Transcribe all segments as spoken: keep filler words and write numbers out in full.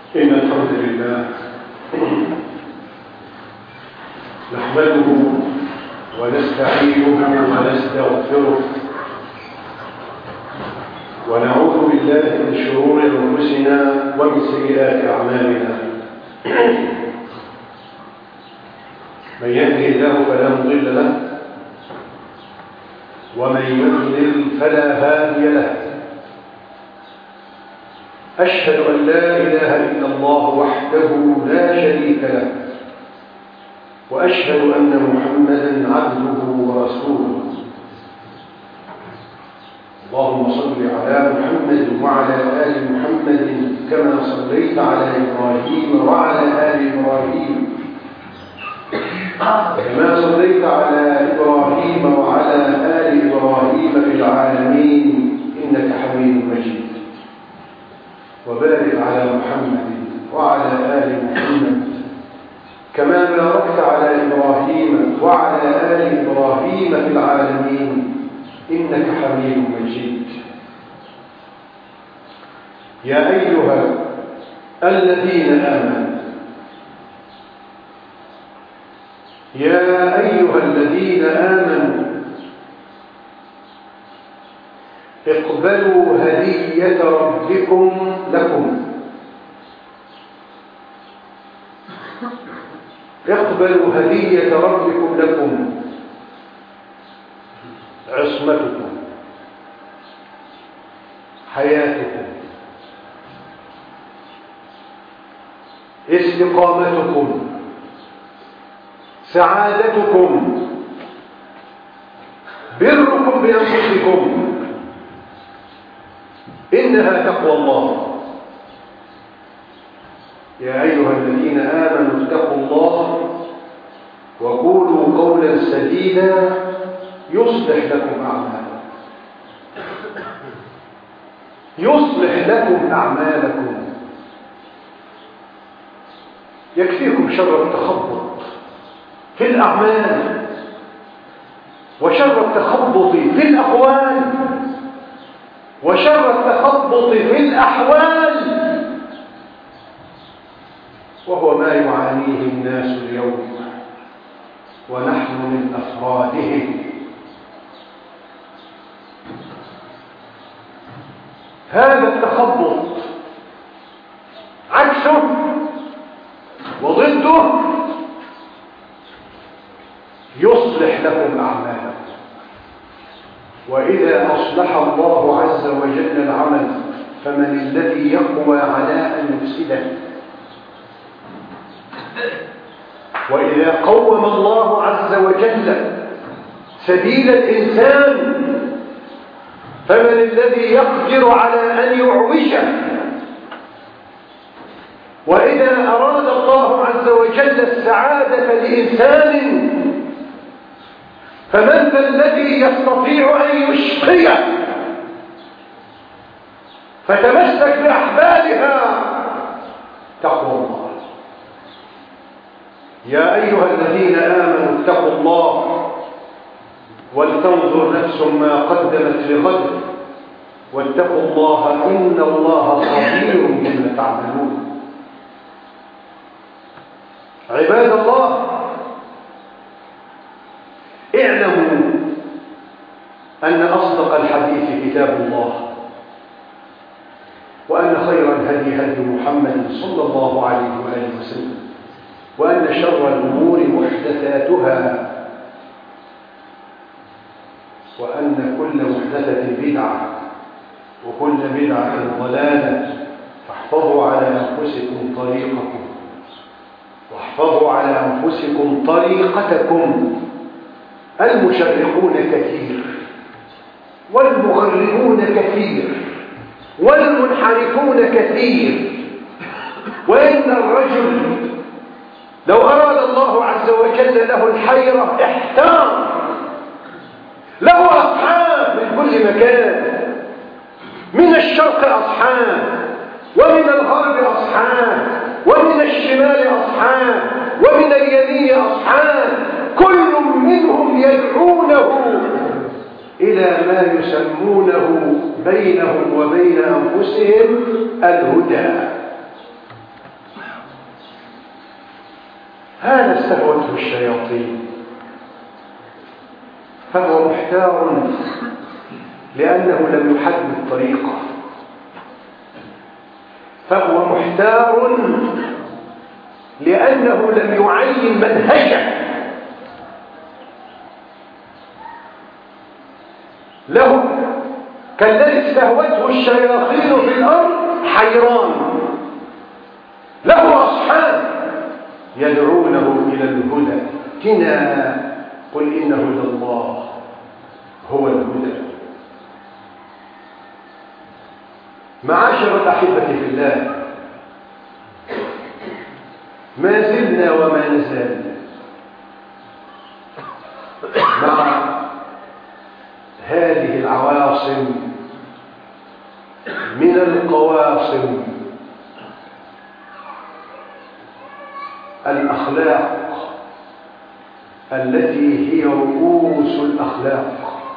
إن الحمد لله نحمده ونستعينه ونستغفره ونعوذ بالله من شرور أنفسنا ومن سيئات أعمالنا. من يهده الله فلا مضل له ومن يضلل فلا هادي له. أشهد أن لا إله إلا الله وحده لا شريك له، وأشهد أن محمدًا عبده ورسوله. اللهم صل على محمد وعلى آل محمد كما صليت على إبراهيم وعلى آل إبراهيم كما صليت على إبراهيم وعلى آل إبراهيم في العالمين إنك حميد مجيد. وبارك على محمد وعلى آل محمد كما باركت على إبراهيم وعلى آل إبراهيم في العالمين إنك حميد مجيد. يا أيها الذين آمنوا يا أيها الذين آمنوا اقبلوا هدية ربكم لكم اقبلوا هدية ربكم لكم عصمتكم، حياتكم، استقامتكم، سعادتكم، بركم بأنفسكم، إنها تقوى الله. يا أيها الذين آمنوا اتقوا الله وقولوا قولا سديدا يصلح لكم أعمالكم يصلح لكم أعمالكم يكفيكم شر التخبط في الأعمال وشر التخبط في الأقوال وشر التخبط في الأحوال، وهو ما يعانيه الناس اليوم ونحن من أفرادهم. هذا التخبط عكسه وضده يصلح لكم أعمالكم. وإذا أصلح الله عز وجل العمل فمن الذي يقوى على أن يفسده؟ وإذا قوم الله عز وجل سبيل الإنسان فمن الذي يقدر على أن يعوشه؟ وإذا أراد الله عز وجل السعادة لإنسان فمن ذا الذي يستطيع أن يشقيه؟ فتمسك بأحبالها تقوى الله. يا أيها الذين آمنوا اتقوا الله ولتنظر نفس ما قدمت لغد واتقوا الله إن الله خبير بما تعملون. عباد الله، اعلموا أن أصدق الحديث كتاب الله، وأن خير الهدي هدي محمد صلى الله عليه وآله وسلم، وأن شر الأمور محدثاتها، وأن كل محدثة بدعة وكل بدعة ضلالة. فاحفظوا على أنفسكم طريقكم واحفظوا على أنفسكم طريقتكم. المشرقون كثير والمغربون كثير والمنحرفون كثير، وإن الرجل لو أراد الله عز وجل له الحيرة احتار. له أصحاب من كل مكان، من الشرق أصحاب ومن الغرب أصحاب ومن الشمال أصحاب ومن اليمين أصحاب، كل منهم يدعونه إلى ما يسمونه بينهم وبين أنفسهم الهدى. هذا استهوته الشياطين، فهو محتار لأنه لم يحدد طريقه، فهو محتار لأنه لم يعين منهجه، له كالذي استهوته الشياطين في الأرض حيران، له أصحاب يدعونه إلى الهدى ائتنا قل إن هدى الله هو الهدى. معاشر الأحبة في الله، ما زلنا وما نزال مع هذه العواصم من القواصم الأخلاق التي هي رؤوس الأخلاق،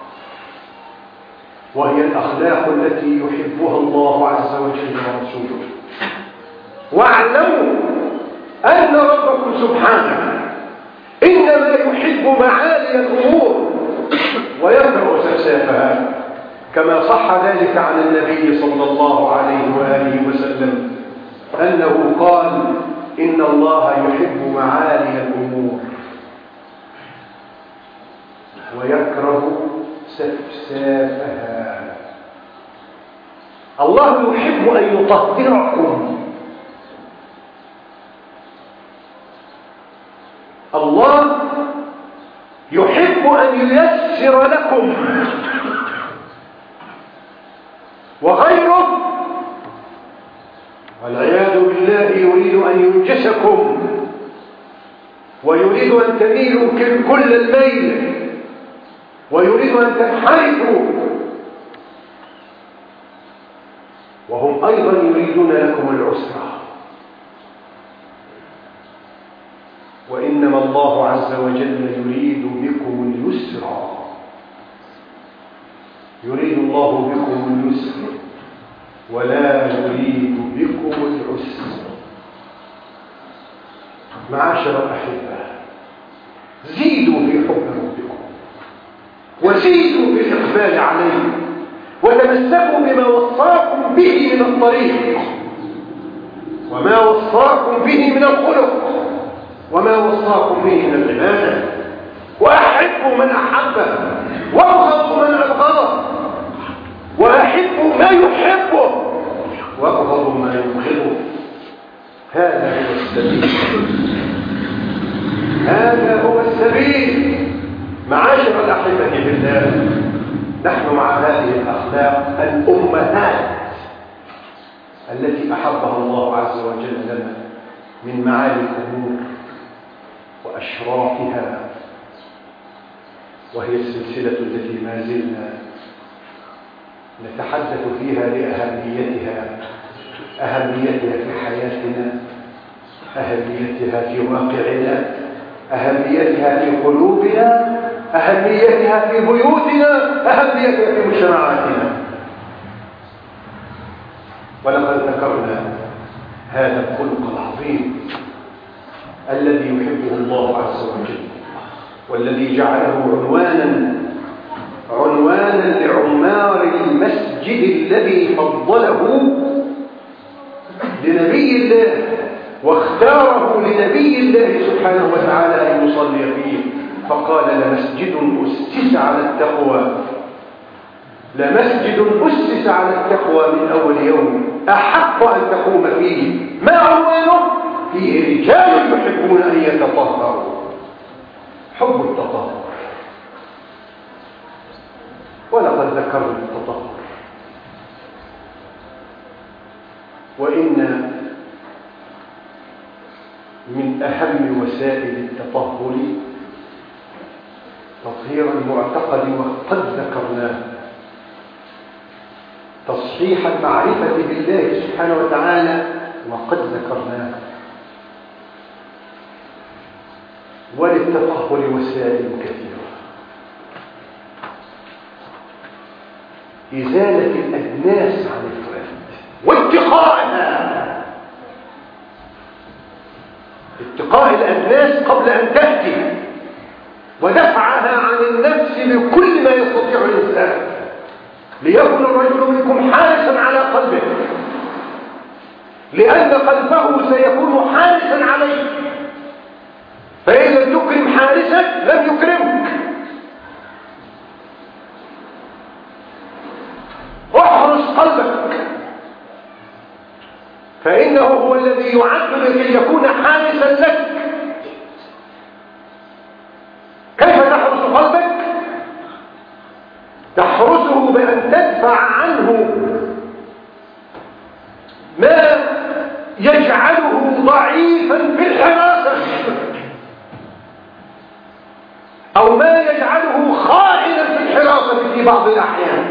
وهي الأخلاق التي يحبها الله عز وجل ورسوله. واعلموا أن ربكم سبحانه إنما يحب معالي الأمور ويكره سفسافها، كما صح ذلك عن النبي صلى الله عليه وآله وسلم أنه قال إن الله يحب معالي الأمور ويكره سفسافها. الله يحب أن يطهركم، الله يحب أن ييسر لكم، وغيره والعياذ بالله يريد أن ينجسكم ويريد أن تميلوا كل الميل ويريد أن تنحرفوا، وهم أيضا يريدون لكم العسرة. وإنما الله عز وجل يريد بكم اليسر، يريد الله بكم اليسر ولا يريد بكم العسر. معاشر الأحبة، زيدوا في حب ربكم وزيدوا في الإقبال عليه، وتمسكوا بما وصاكم به من الطريق وما وصاكم به من الخلق وما وصاكم به من العبادة، وأحبوا من أحبه وأبغضوا من أبغضه، وأحبوا ما يحبه وأبغضوا ما يبغضه. هذا هو السبيل، هذا هو السبيل. معاشر الأحبة في الله، نحن مع هذه الأخلاق الأمهات التي أحبها الله عز وجل لنا من معالي الأمور وأشرافها، وهي السلسلة التي ما زلنا نتحدث فيها لأهميتها، أهميتها في حياتنا، أهميتها في واقعنا، أهميتها في قلوبنا، أهميتها في بيوتنا، أهميتها في مجتمعاتنا. ولقد ذكرنا هذا الخلق العظيم الذي يحبه الله عز وجل، والذي جعله عنوانا عنوانا لعمار المسجد الذي فضله لنبي الله واختاره لنبي الله سبحانه وتعالى أن يصلي فيه، فقال لمسجد أسس على التقوى، لمسجد أسس على التقوى من أول يوم أحق أن تقوم فيه. ما عنوانه؟ فيه رجال يحبون أن يتطهروا. حب التطهر، ولقد ذكرنا التطهر، وإن من أهم وسائل التطهر تطهير المعتقد، وقد ذكرناه تصحيح المعرفة بالله سبحانه وتعالى، وقد ذكرناه. وللتطهر وسائل كثيرة: إزالة الأدناس عن الفرد واتقاءها. اتقاء الأدناس قبل أن تأتي، ودفعها عن النفس بكل ما يستطيع الإنسان، ليكن الرجل منكم حارسا على قلبه، لأن قلبه سيكون حارسا عليه، فإن لم تكرم حارسك لم يكرمك. احرس قلبك، فإنه هو الذي يعد لكي يكون حارسا لك. كيف تحرس قلبك؟ تحرسه بأن تدفع عنه ما يجعله ضعيفا في الحراسة، أو ما يجعله خائنا في الحراسة في بعض الأحيان.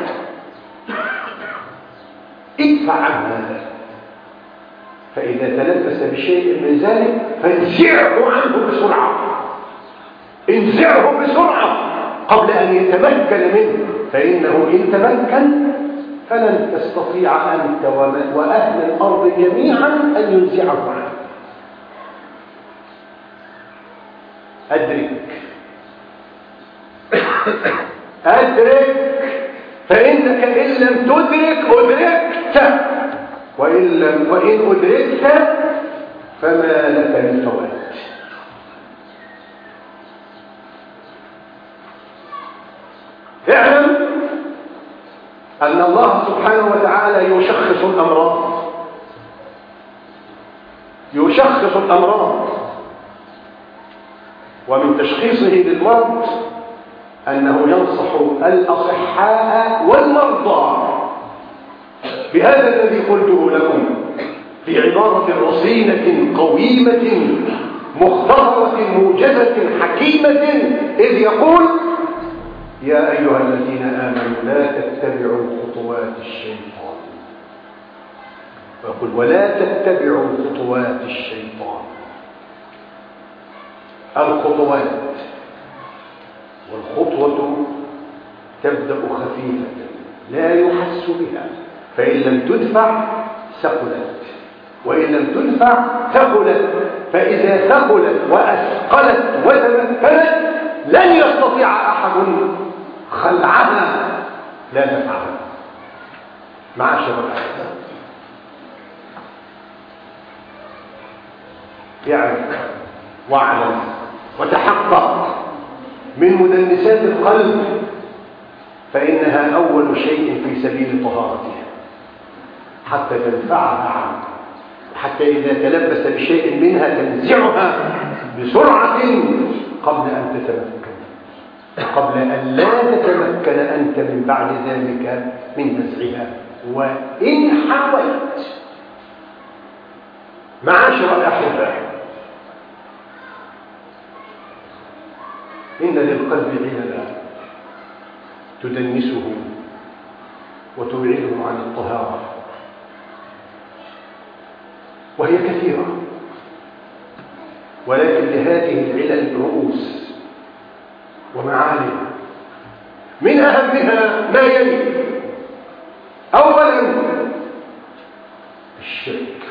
ادفع عن هذا، فإذا تلبس بشيء من ذلك فانزعه عنه بسرعة، انزعه بسرعة قبل أن يتمكن منه، فإنه إن تمكن فلن تستطيع أنت وأهل الأرض جميعا أن ينزعه عنه. أدرك أدرك فإنك إن لم تدرك أدركت، وإن, لم وإن أدركت فما لك من فوات. اعلم أن الله سبحانه وتعالى يشخص الأمراض، يشخص الأمراض، ومن تشخيصه للمرض أنه ينصح الأصحاء والمرضى بهذا الذي قلته لكم في عبارة رصينة قويمة مختصرة موجزة حكيمة، إذ يقول: يا أيها الذين آمنوا لا تتبعوا خطوات الشيطان. ويقول: ولا تتبعوا خطوات الشيطان. الخطوات، والخطوة تبدأ خفيفة لا يحس بها، فإن لم تدفع ثقلت، وإن لم تدفع ثقلت، فإذا ثقلت وأثقلت وتمكنت لن يستطيع أحد خلعها لا دفعها. معاشر الأحباب، يعني واعلم وتحقق من مدنسات القلب، فإنها أول شيء في سبيل طهارتها حتى تنفعها عنه، حتى إذا تلبس بشيء منها تنزعها بسرعة قبل أن تتمكن، قبل أن لا تتمكن أنت من بعد ذلك من نزعها، وإن حاولت. معاشر الأحباء، إن للقلب عللا تدنسه وتبعده عن الطهارة، وهي كثيرة، ولكن لهذه العلل رؤوس ومعالم، من أهمها ما يلي: أولا الشرك.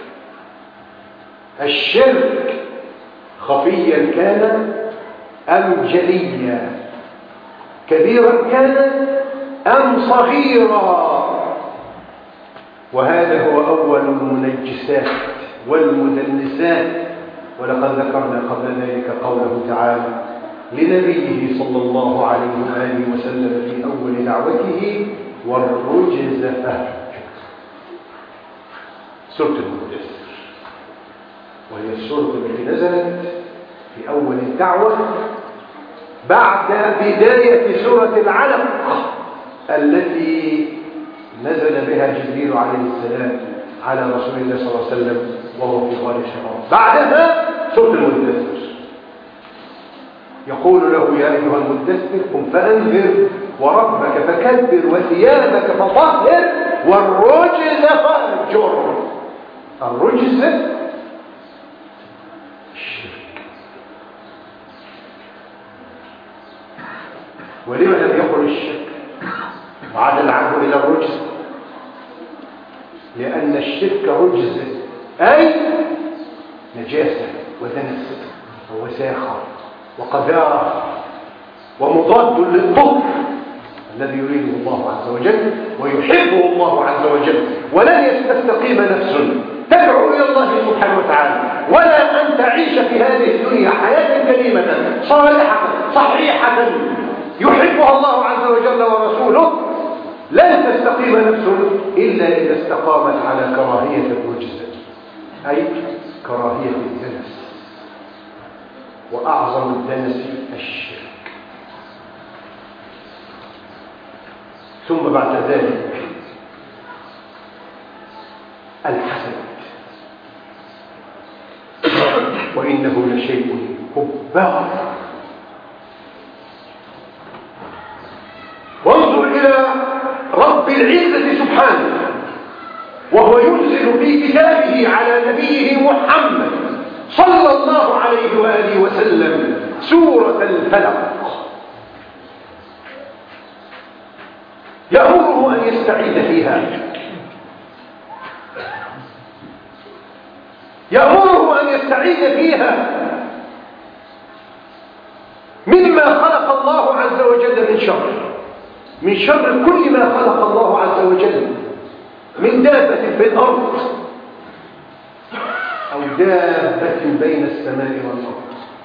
الشرك خفيا كان أم جليا، كبيرا كان أم صغيرا، وهذا هو أول المنجسات والمدنسات. ولقد ذكرنا قبل ذلك قوله تعالى لنبيه صلى الله عليه وآله وسلم في أول دعوته: والرجز فاهجر. سورة المدثر، وهي السورة التي نزلت في أول الدعوة بعد بداية سورة العلق التي نزل بها جبريل عليه السلام على رسول الله صلى الله عليه وسلم وهو في غار حراء. بعدها سورة المدثر، يقول له: يا أيها المدثر قم فأنذر وربك فكبر وثيابك فطهر والرجز فاهجر. الرجز الشرك. ولما لم يقل الشرك وعاد العبد إلى الرجز؟ لأن الشرك رجز أي نجاسة، ودنس ووساخة وقذارة ومضاد للطهر الذي يريده الله عز وجل ويحبه الله عز وجل. ولن يستقيم نفس تدعو إلى الله سبحانه وتعالى ولا أن تعيش في هذه الدنيا حياة كريمة صالحة صحيحة يحبها الله عز وجل ورسوله، لن تستقيم نفس إلا إذا استقامت على كراهية الرجز، أي كراهية الدنس، وأعظم الدنس الشرك. ثم بعد ذلك الحسد، وإنه لشيء كبار. وانظر إلى رب العزة سبحانه وهو ينزل في كتابه على نبيه محمد صلى الله عليه وآله وسلم سورة الفلق، يأمره أن يستعيذ فيها، يأمره أن يستعيذ فيها مما خلق الله عز وجل من شر، من شر كل ما خلق الله عز وجل من دابة في الأرض أو دابة بين السماء والأرض،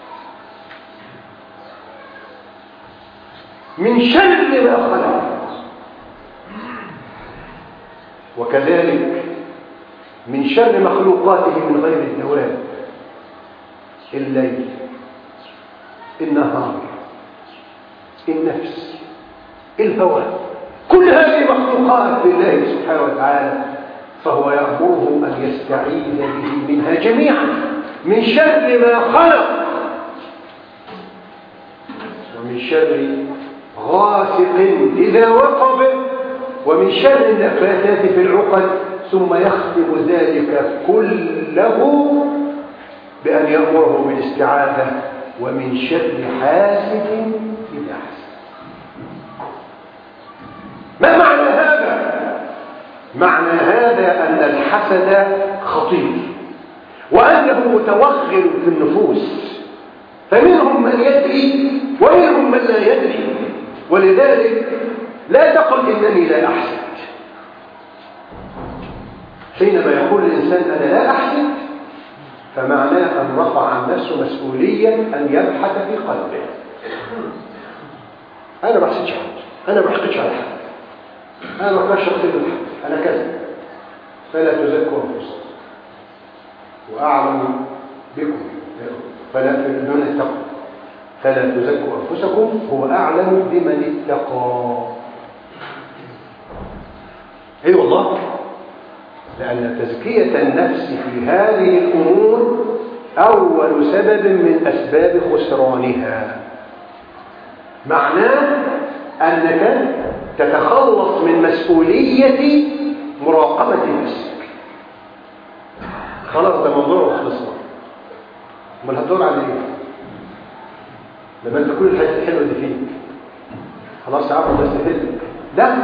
من شر ما خلق. وكذلك من شر مخلوقاته من غير الدواب، الليل، النهار، النفس، الهواء، كل هذه مخلوقات لله سبحانه وتعالى، فهو يأمره أن يستعيذ به منها جميعا، من شر ما خلق، ومن شر غاسق إذا وقب، ومن شر النفاثات في العقد، ثم يختم ذلك كله بأن يأمره بالاستعاذة ومن شر حاسد إذا حسد. ما معنى هذا؟ معنى هذا أن الحسد خطير وأنه متوغل في النفوس، فمنهم من يدري ومنهم من لا يدري، ولذلك لا تقل إنني لا أحسد. حينما يقول الإنسان أنا لا أحسد فمعناه أن رفع عن نفسه مسؤولية أن يبحث في قلبه. أنا ما أحسدش حد، أنا ما أحقدش على حد، أنا ما أقدرش أقتل حد، أنا كذا. فلا تزكوا أنفسكم وأعلم بكم فلا دون التقوى، فلا تزكوا أنفسكم هو أعلم بمن اتقى. أي أيوة والله، لأن تزكية النفس في هذه الأمور أول سبب من أسباب خسرانها. معناه أنك تتخلص من مسؤولية مراقبة نفسك. خلاص ده موضوع وخلصنا، امال هتدور على ايه؟ لما انت كل الحاجات الحلوه دي فيك خلاص عارف الناس تهلك. لا،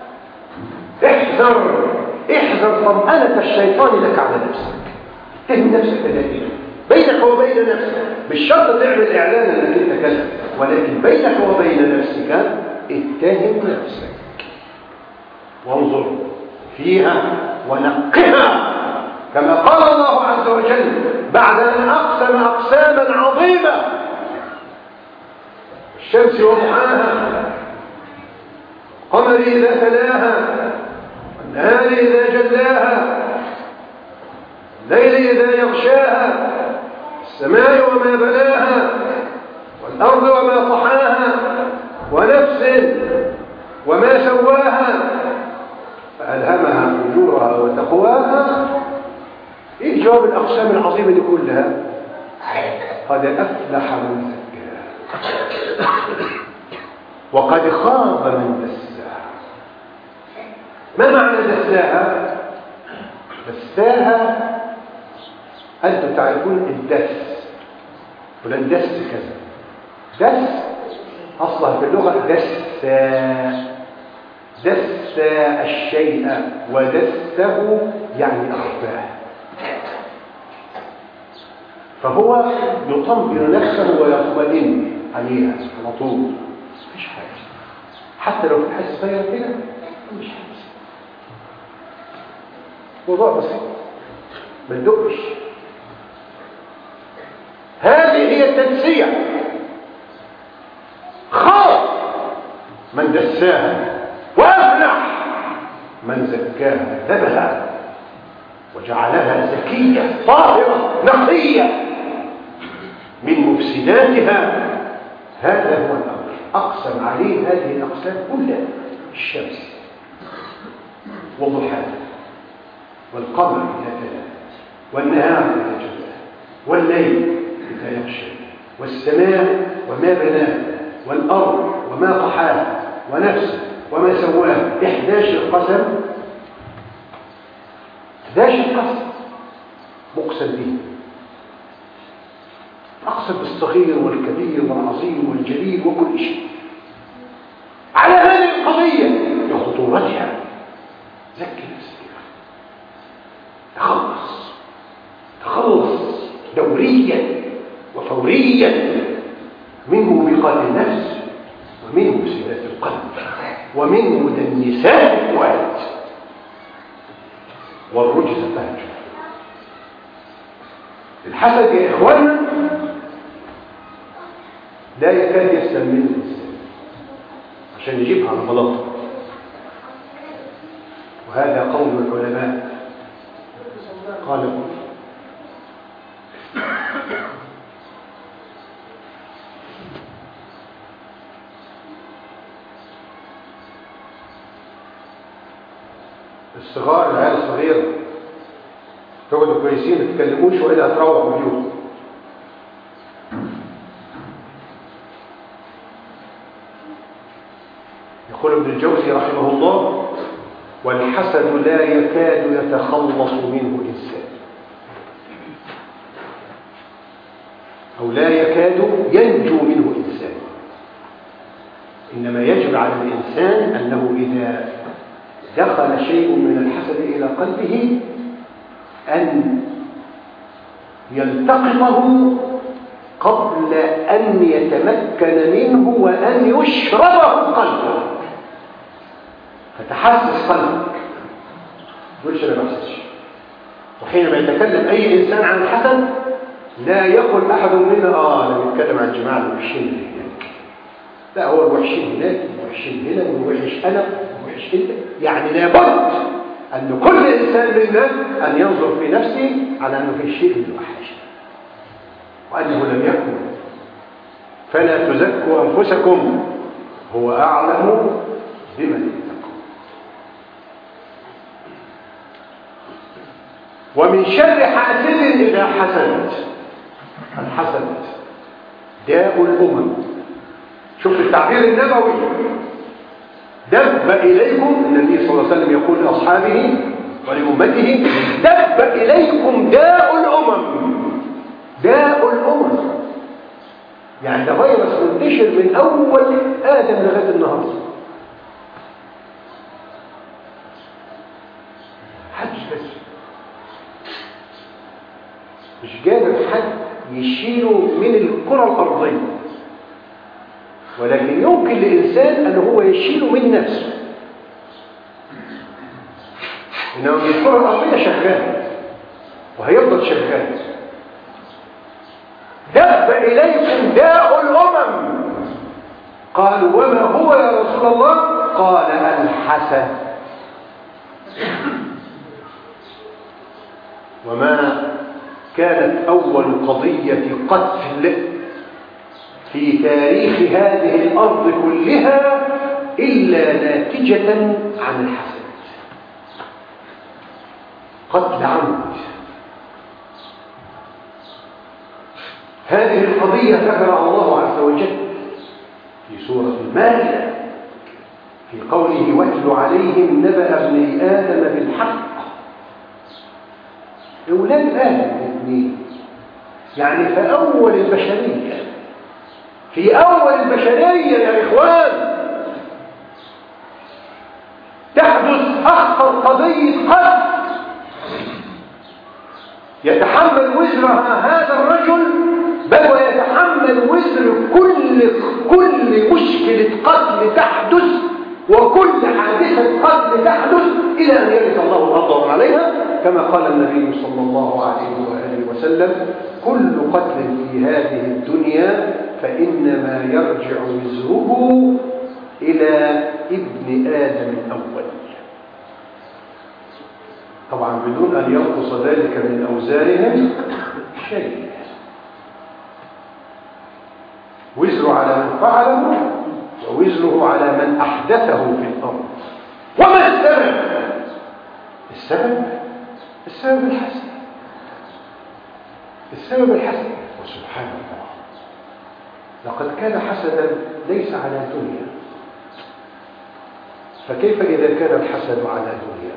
احذر احذر طمأنة الشيطان لك على نفسك. اتهم نفسك دائما بينك وبين نفسك، مش شرط تعمل اعلان انك انت كذا، ولكن بينك وبين نفسك اتهم نفسك وانظر فيها ونقها، كما قال الله عز وجل بعد أن أقسم أقساما عظيمة: الشمس وضحاها، قمر إذا تلاها، والنهار إذا جلاها، الليل إذا يغشاها، السماء وما بناها، والأرض وما طحاها، ونفس وما سواها، فألهمها فجورها وتقواها. ايه جواب الاقسام العظيمه دي كلها؟ قد افلح من زكاها وقد خاب من دساها. ما معنى دساها؟ دساها انتم تعرفون الدس، فلان دس كذا. دس اصلها في اللغه دسا، دسا الشيء ودسه يعني اخفاه. فهو يطمئن نفسه ويطمئن عليها على طول، مفيش حاجة. حتى لو في حاجة صغيرة كده مش حاجة، موضوع بسيط ما تدقش. هذه هي التنسية. خاف من دساها وأفلح من زكاها، ذبها وجعلها زكية طاهرة نقية من مفسداتها. هذا هو الأمر أقسم عليه هذه الأقسام كلها: الشمس وضحاها والقمر إذا تلاها والنهار إذا جلاها والليل إذا يغشى والسماء وما بناها والأرض وما طحاها ونفسه وما سواها. إحداش القسم، إحداش القسم مقسم به. أقسم بالصغير والكبير والعظيم والجليل وكل شيء على هذه القضية لخطورتها. زكي نفسك، تخلص تخلص دوريا وفوريا من موبقات النفس ومن مفسدات القلب ومن مدنسات الفؤاد والرجز فهجر. الحسد يا إخوانا لا يكاد يسلم منه الإنسان عشان يجيبها على غلطه، وهذا قول العلماء. قالوا الصغار، العيال الصغيرة تقعدوا كويسين ما تتكلموش وإلا هتروحوا بيوتكم. يقول ابن الجوزي رحمه الله: والحسد لا يكاد يتخلص منه إنسان، أو لا يكاد ينجو منه إنسان. إنما يجب على الإنسان أنه إذا دخل شيء من الحسد إلى قلبه أن يلتقطه قبل أن يتمكن منه وأن يشربه قلبه. فتحسس قلبك، تقولش أنا بحسسش. وحينما يتكلم أي إنسان عن الحسد لا يقول أحد منا آه أنا بتكلم عن جماعة الوحشين هناك، لا، هو الوحشين هناك والوحشين هنا والوحش أنا والوحش أنت. يعني لابد أن كل إنسان منا أن ينظر في نفسه على أنه في شيء من الوحش وأنه لم يكن. فلا تزكوا أنفسكم، هو أعلم بمن اتقى. ومن شر حاسد إذا حسد. الحسد داء الأمم. شوف التعبير النبوي: دب إليكم، النبي صلى الله عليه وسلم يقول لأصحابه ولأمته: دب إليكم داء الأمم. داء الأمم يعني ده فيروس منتشر من أول آدم لغاية النهارده. حدش بس مش قادر حد يشيله من الكرة الأرضية، ولكن يمكن لإنسان أن هو يشيله من نفسه. إنه من الكرة الأرضية شغال وهيفضل شغال. دب إليكم داء الأمم. قالوا: وما هو يا رسول الله؟ قال: الحسد. وما كانت أول قضية قتل في تاريخ هذه الأرض كلها إلا ناتجة عن الحسد. قتل عمد. هذه القضية ذكرها الله عز وجل في سورة المائدة في قوله: واتل عليهم نبأ ابني آدم بالحق. أولاد آدم الاثنين، يعني في أول البشرية، في أول البشرية يا إخوان تحدث أخطر قضية قتل يتحمل وزر هذا الرجل، بل ويتحمل وزر كل كل مشكلة قتل تحدث وكل حادثة قتل تحدث إلى أن يرث الله الأرض ومن عليها، كما قال النبي صلى الله عليه وآله وسلم: كل قتل في هذه الدنيا فإنما يرجع وزره إلى ابن آدم الأول، طبعا بدون أن ينقص ذلك من أوزارهم شيء. وزره على من فعله ووزره على من أحدثه في الأرض. وما السبب؟ السبب السبب الحسن، السبب الحسن. وسبحان الله، لقد كان حسدا ليس على دنيا، فكيف إذا كان الحسد على دنيا؟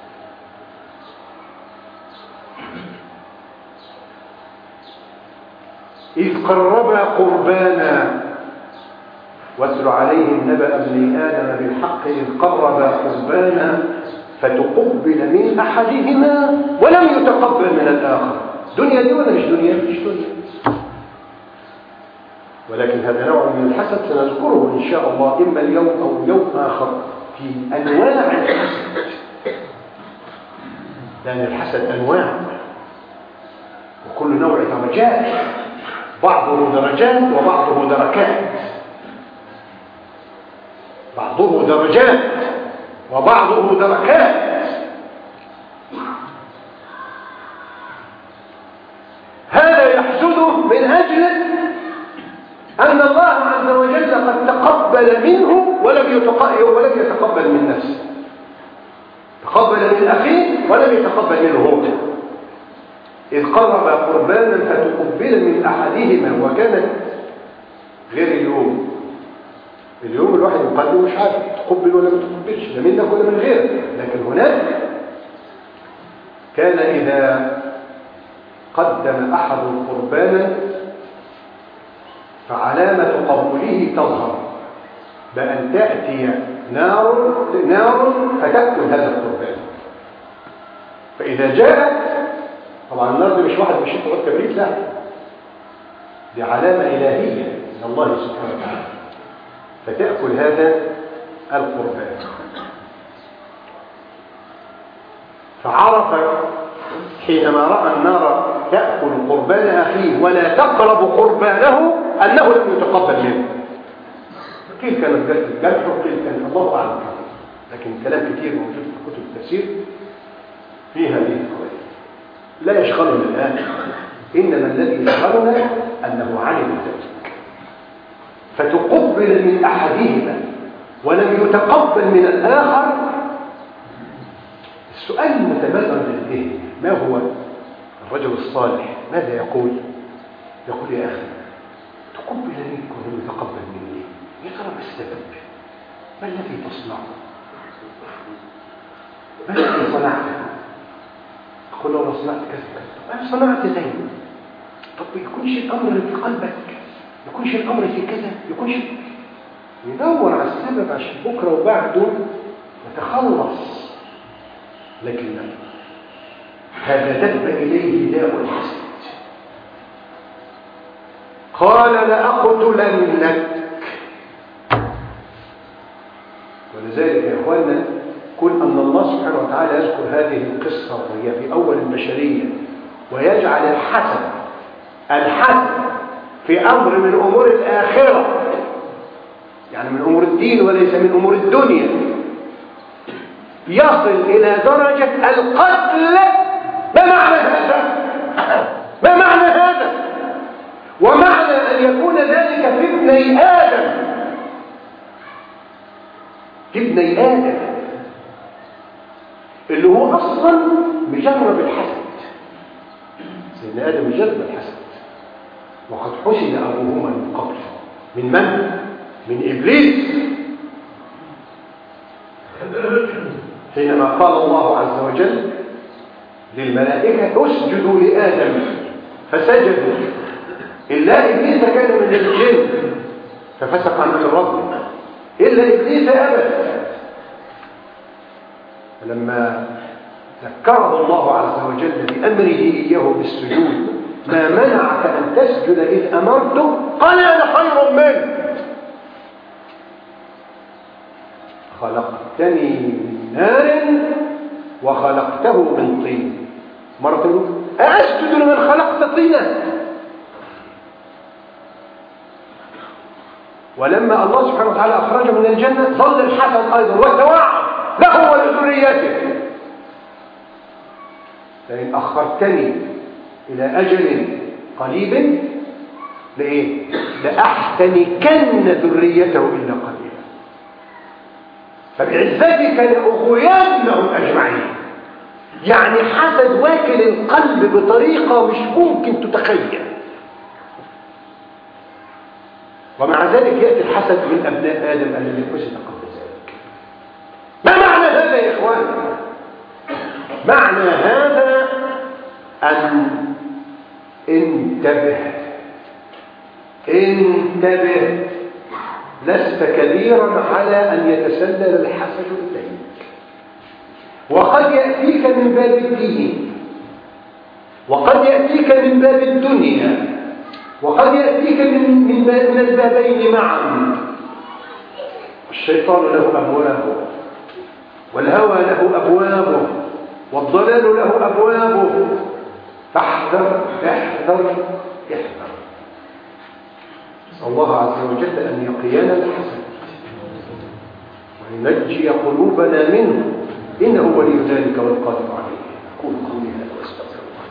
إذ قربا قربانا، واتل عليهم نبأ ابني آدم بالحق إذ قربا قربانا فتقبل من أحدهما ولم يتقبل من الآخر. دنيا دي ولا مش دنيا؟ مش دنيا، ولكن هذا نوع من الحسد سنذكره إن شاء الله إما اليوم أو يوم آخر في أنواع الحسد، لأن الحسد أنواع وكل نوع درجات، بعضه درجات وبعضه دركات، بعضه درجات وبعضه دركات. هذا يحسده من أجل أن الله عز وجل قد تقبل منه ولم يتقبل ولم يتقبل من نفسه، تقبل من أخيه ولم يتقبل منه هو. إذ قرب قربانا فتقبل من أحدهما، وكانت غير اليوم. اليوم الواحد يقدم مش عارف تقبل ولا ما تقبلش، لا منك ولا من غيرك، لكن هناك كان إذا قدم أحد قربانا فعلامة قبوله تظهر بأن تأتي نار نار فتأكل هذا القربان. فإذا جاءت، طبعا النار دي مش واحد مش تقعد كبريت، لا، دي علامة إلهية من الله سبحانه وتعالى، فتأكل هذا القربان. فعرف حينما رأى النار تأكل قربان أخيه ولا تقرب قربانه أنه لم يتقبل منه. قيل كانت الجرح وقيل كان الله أعلم، لكن كلام كثير موجود في كتب التفسير في هذه القضية لا يشغلنا الآن، إنما الذي يشغلنا أنه علم ذلك. فتقبل من أحدهما ولم يتقبل من الآخر. السؤال المتبادر للذهن: ما هو الرجل الصالح ماذا يقول؟ يقول: يا أخي، تقبل منك ولم يتقبل مني، يا ترى ما السبب؟ ما الذي تصنعه؟ ما الذي صنعته؟ أقول له: أنا صنعت كذا كذا. أنا صنعت زي طب يكونش الأمر في قلبك، يكونش الأمر في كذا، يكونش يدور على السبب عشان بكرة وبعده يتخلص. لكن هذا دب إليه داء الحسد. قال: لأقتلنك. ولذلك يا إخواننا كل أن الله سبحانه وتعالى يذكر هذه القصة وهي في أول البشرية، ويجعل الحسد الحسد في أمر من أمور الآخرة، يعني من أمور الدين وليس من أمور الدنيا، يصل إلى درجة القتل. ما معنى هذا؟ ما معنى هذا؟ ومعنى أن يكون ذلك في ابني آدم، في ابني آدم اللي هو أصلا مجرب الحسد. سيدنا آدم مجرب الحسد، وقد حسد أبوهما من قبل. من من؟ من إبليس. حينما قال الله عز وجل للملائكة: اسجدوا لآدم فسجدوا إلا إبليس كان من الجن ففسق عن الرب إلا إبليس أبى. لما ذكره الله عز وجل بأمره إياه بالسجود: ما منعك أن تسجد إذ أمرته؟ قال: أنا خير منه، خلقتني من نار وخلقته من طين. مرة أسجد لمن خلقت طينا. ولما الله سبحانه وتعالى أخرجه من الجنة ظل الحسن أيضا وتوعد له ولذريته: لئن أخرتني إلى أجل قريب لإيه؟ لأحتنكن ذريته إلا قليلا، فبعزتك لأغوينهم أجمعين. يعني حسد واكل القلب بطريقة مش ممكن تتخيل، ومع ذلك يأتي الحسد من أبناء آدم الذي حسد قبل ذلك. ما معنى هذا يا إخوان؟ معنى هذا أن انتبه انتبه لست كبيرا على أن يتسلل الحسد إليك، وقد يأتيك من باب الدين، وقد يأتيك من باب الدنيا، وقد يأتيك من, من, من البابين معا. الشيطان له أبوابه، والهوى له أبوابه، والضلال له أبوابه. فاحذر احذر احذر. نسأل الله عز وجل أن يقينا الحسد وينجي قلوبنا منه، إنه ولي ذلك والقادر عليه. أقول قولي هذا واستغفر الله.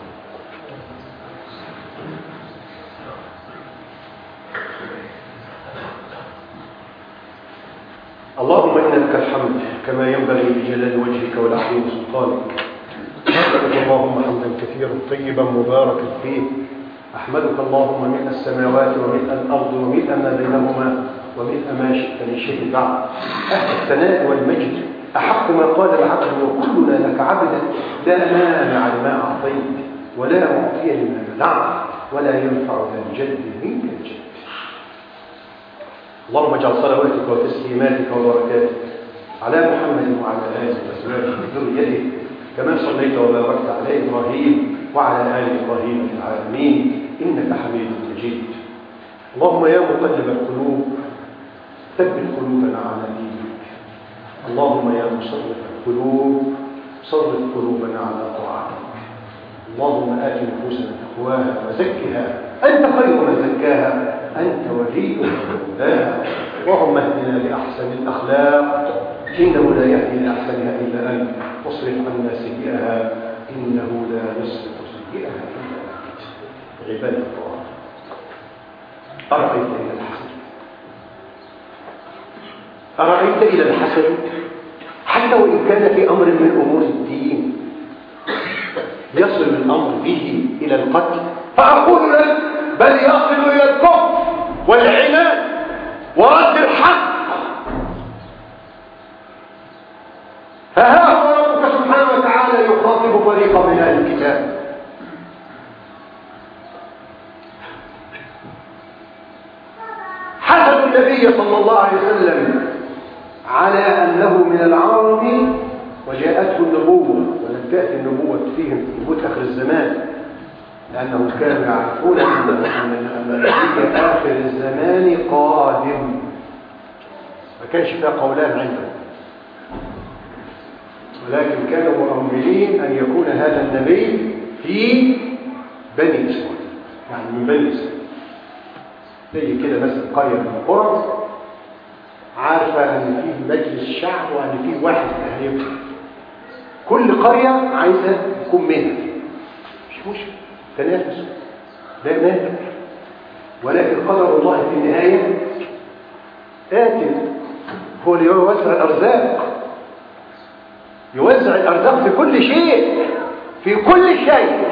اللهم إن لك الحمد كما ينبغي لجلال وجهك والعظيم سلطانك. أحمدك اللهم حمدا كثيرا طيبا مباركا فيه. أحمدك اللهم ملء السماوات وملء الأرض وملء ما بينهما وملء ما شئت من شيء بعد. أهل الثناء والمجد أحق ما قال العبد وكلنا لك عبدا، لا مانع لما أعطيت ولا معطي لما منعت ولا ينفع ذا الجد منك الجد. اللهم اجعل صلواتك وتسليماتك وبركاتك على محمد وعلى آله وأزواجه وذريته كما صليت وباركت على إبراهيم وعلى آل إبراهيم في العالمين إنك حميد مجيد. اللهم يا مقلب القلوب ثبت قلوبنا على دينك. اللهم يا مصرف القلوب صرف قلوبنا على طاعتك. اللهم آت نفوسنا تقواها وزكها أنت خير من زكاها أنت وليها ومولاها. اللهم اهدنا لأحسن الأخلاق إنه لا يهدي لأحسنها إلا أنت، واصرف عنا سيئها إنه لا يصرف سيئها إلا أنت. عباد الله، أرأيت إلى الحسد أرأيت إلى الحسد حتى وإن كان في أمر من أمور الدين يصل الأمر به إلى القتل، فأقول لك بل يصل إلى الكفر والعناد ورد الحق. فها هو ربك سبحانه وتعالى يخاطب فريقا من أهل الكتاب: حسد النبي صلى الله عليه وسلم على أنه من العرب وجاءته النبوة، ولم تأتي النبوة فيهم في موت آخر الزمان، لأنهم كانوا يعرفون أن النبي آخر الزمان قادم، ما كانش فيها قولان عندهم، ولكن كانوا مؤملين أن يكون هذا النبي في بني إسرائيل، يعني من بني إسرائيل. زي كده مثلا قرية من القرى عارفة أن فيه مجلس شعب وأن فيه واحد أهليه، كل قرية عايزة يكون منها، مش مشكلة تنافس لا مانع، ولكن قدر الله في النهاية آتٍ هو اللي يوزع الأرزاق، يوزع الأرزاق في كل شيء، في كل شيء،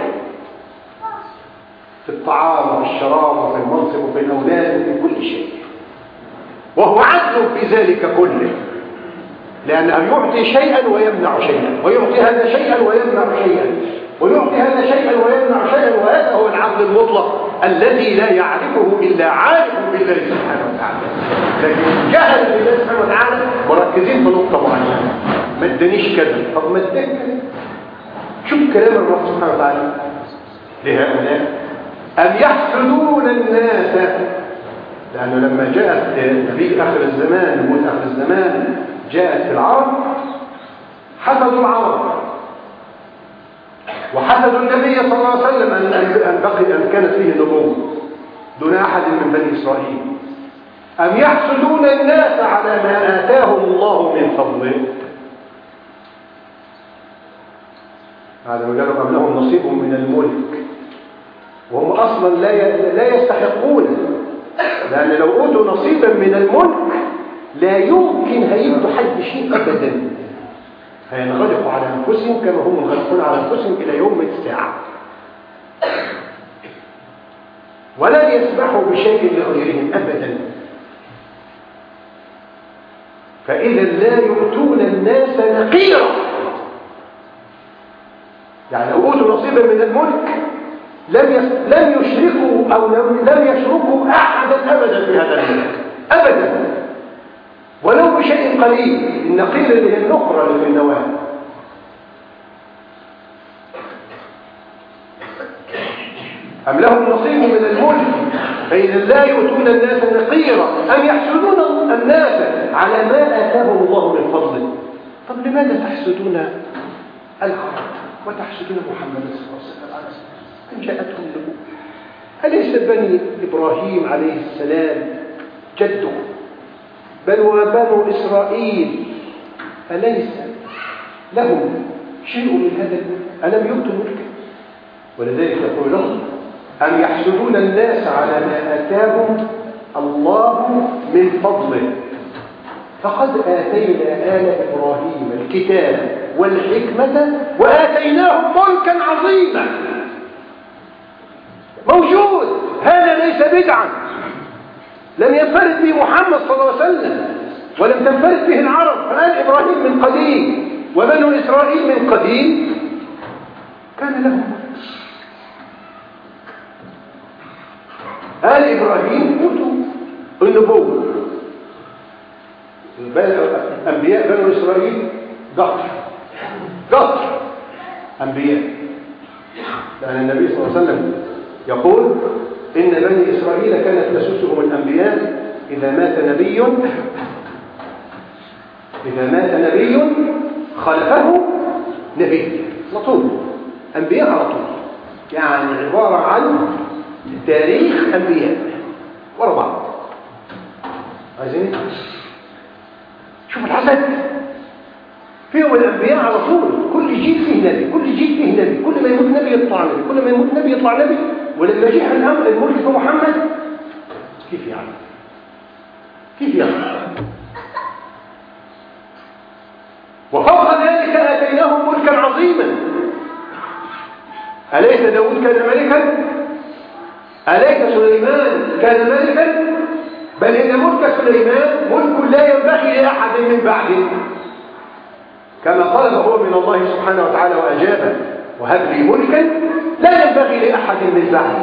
في الطعام وفي الشراب وفي المنصب وفي الأولاد وفي كل شيء، وهو عدل في ذلك كله، لأنه يعطي شيئا ويمنع شيئا، ويعطي هذا شيئا ويمنع شيئا، ويعطي هذا شيئا ويمنع شيئا، وهذا هو العدل المطلق الذي لا يعرفه إلا عارف بالله سبحانه وتعالى. لكن جهل بالله سبحانه وتعالى مركزين في نقطة معينة، ما ادانيش كذا، طب ما اداك كذا، شوف كلام الله سبحانه وتعالى لهؤلاء: أم يحسدون الناس. لأنه لما جاءت نبي آخر الزمان موت آخر الزمان جاءت في العرب حسدوا العرب وحسدوا النبي صلى الله عليه وسلم أن بقي أن كانت فيه نبوة دون أحد من بني إسرائيل. أم يحسدون الناس على ما آتاهم الله من فضله. هذا قالوا أم لهم نصيب من الملك وهم أصلا لا لا يستحقون، لأن لو أوتوا نصيبا من الملك لا يمكن هيدوا حد شيء أبدا، هينغلقوا على أنفسهم كما هم ينغلقون على أنفسهم إلى يوم الساعة، ولا يسمحوا بشيء لغيرهم أبدا. فإذا لا يؤتون الناس نقيرا، يعني لو أوتوا نصيبا من الملك لم لم يشركوا أو لم يشركوا أحدا أبدا في هذا الملك أبدا، ولو بشيء قليل. النقير اللي هي النقرة اللي في النواة. أم لهم نصيب من الملك فإذا لا يؤتون الناس نقيرا أم يحسدون الناس على ما آتاهم الله من فضله. طب لماذا تحسدون العرب وتحسدون محمد صلى الله عليه وسلم أن جاءتهم النبوة؟ أليس بني إبراهيم عليه السلام جده بل وبنو إسرائيل أليس لهم شيء من هذا الملك؟ ألم يؤتوا ملكا؟ ولذلك يقول لهم: أم يحسدون الناس على ما آتاهم الله من فضله فقد آتينا آل إبراهيم الكتاب والحكمة وآتيناهم ملكا عظيما. موجود، هذا ليس بدعا، لم ينفرد به محمد صلى الله عليه وسلم ولم تنفرد به العرب. فآل إبراهيم من قديم وبنو إسرائيل من قديم كان لهم ملك. آل إبراهيم أوتوا النبوة، أنبياء بنو إسرائيل قطر قطر أنبياء، لأن النبي صلى الله عليه وسلم يقول: إن بني إسرائيل كانت تسوسهم الأنبياء إذا مات نبي إذا مات نبي خلفه نبي. على طول أنبياء على طول، يعني عبارة عن تاريخ أنبياء ورا بعض. عايزين شوف الحسد فيهم الأنبياء على طول، كل جيل فيه نبي، كل جيل فيه نبي، كل ما يموت نبي يطلع نبي، كل ما يموت نبي يطلع نبي. ولما جاء الأمر الملك في محمد كيف يعني؟ كيف يعني؟ وفوق ذلك آتيناهم ملكا عظيما. أليس داود كان ملكا؟ أليس سليمان كان ملكا؟ بل إن ملك سليمان ملك لا ينبغي لأحد من بعده، كما طلب هو من الله سبحانه وتعالى وأجابه: وهب لي ملكا لا ينبغي لأحد من بعده.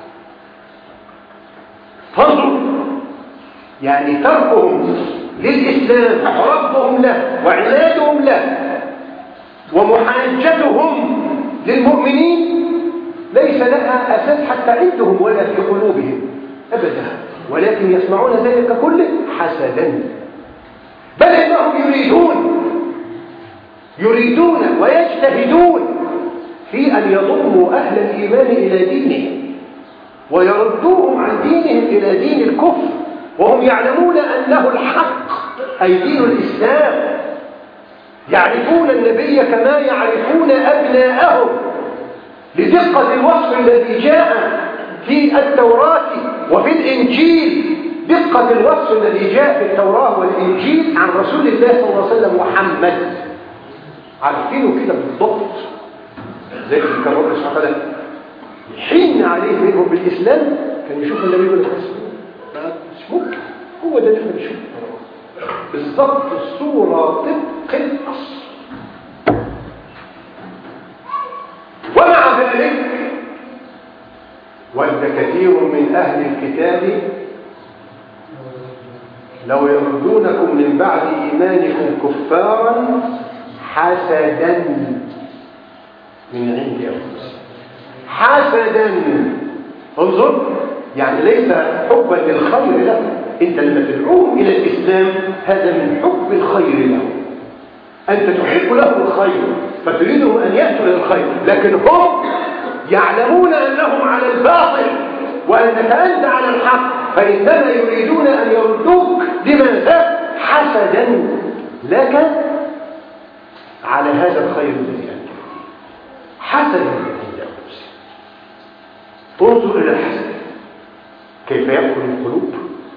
فانظروا، يعني تركهم للإسلام ورفضهم له وعنادهم له ومحاجتهم للمؤمنين ليس لها أساس حتى عندهم ولا في قلوبهم أبدا، ولكن يسمعون ذلك كله حسدا. بل إنهم يريدون يريدون ويجتهدون في أن يضموا أهل الإيمان إلى دينهم ويردوهم عن دينهم إلى دين الكفر، وهم يعلمون أنه الحق أي دين الإسلام. يعرفون النبي كما يعرفون أبناءهم لدقة الوصف الذي جاء في التوراة وفي الإنجيل، دقة الوصف الذي جاء في التوراة والإنجيل عن رسول الله صلى الله عليه وسلم محمد، عارفينه كده بالضبط. زي كان ربنا سبحانه وتعالى حين عليه منهم بالإسلام، كان يشوف النبي يقول لك مش ممكن، هو ده اللي احنا بنشوفه بالضبط، الصورة طبق الأصل. ومع ذلك ود كثير من أهل الكتاب لو يردونكم من بعد إيمانكم كفارا حسدا من عند أنفسهم حسدا. انظر، يعني ليس حبا للخير له، انت لما تدعوهم الى الاسلام هذا من حب الخير له، انت تحب له الخير فتريدهم ان ياتوا الى الخير، لكن هم يعلمون انهم على الباطل وانك انت على الحق، فانما يريدون ان يردوك. لماذا؟ حسدا لك على هذا الخير الذي انت حسدا عند انفسهم. انظر الى الحسد كيف يأكل القلوب.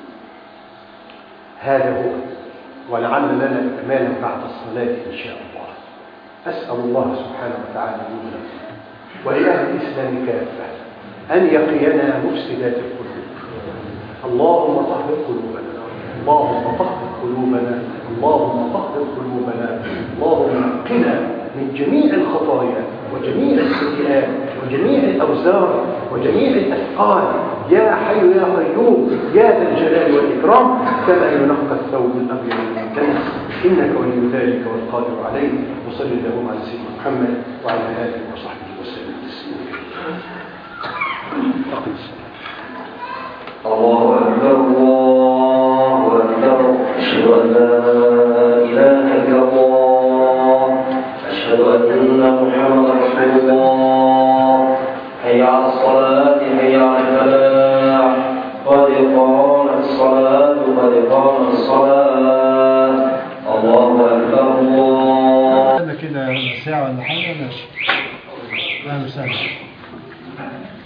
هذا هو، ولعل لنا إكمالا بعد الصلاة إن شاء الله. أسأل الله سبحانه وتعالى لنا ولأهل الإسلام كافة أن يقينا مفسدات القلوب. اللهم طهر قلوبنا، اللهم طهر قلوبنا، اللهم طهر قلوبنا، اللهم قنا من جميع الخطايا وجميع السيئات وجميع الأوزار وجميع الأثقال يا حي يا قيوم يا ذا الجلال والإكرام، كما ينقى الثوب الأبيض من الدنس، إنك ولي ذلك والقادر عليه. وصل اللهم على سيدنا محمد وعلى آله وصحبه وسلم. الله أكبر الله أكبر، أشهد أن لا إله إلا الله، أشهد أن محمدا رسول الله. حي على الصلاة حي على الفلاح، قد قامت الصلاة قد قامت الصلاة. الله أكبر الله. كده ساعة ولا حاجة ماشي. أهلا وسهلا.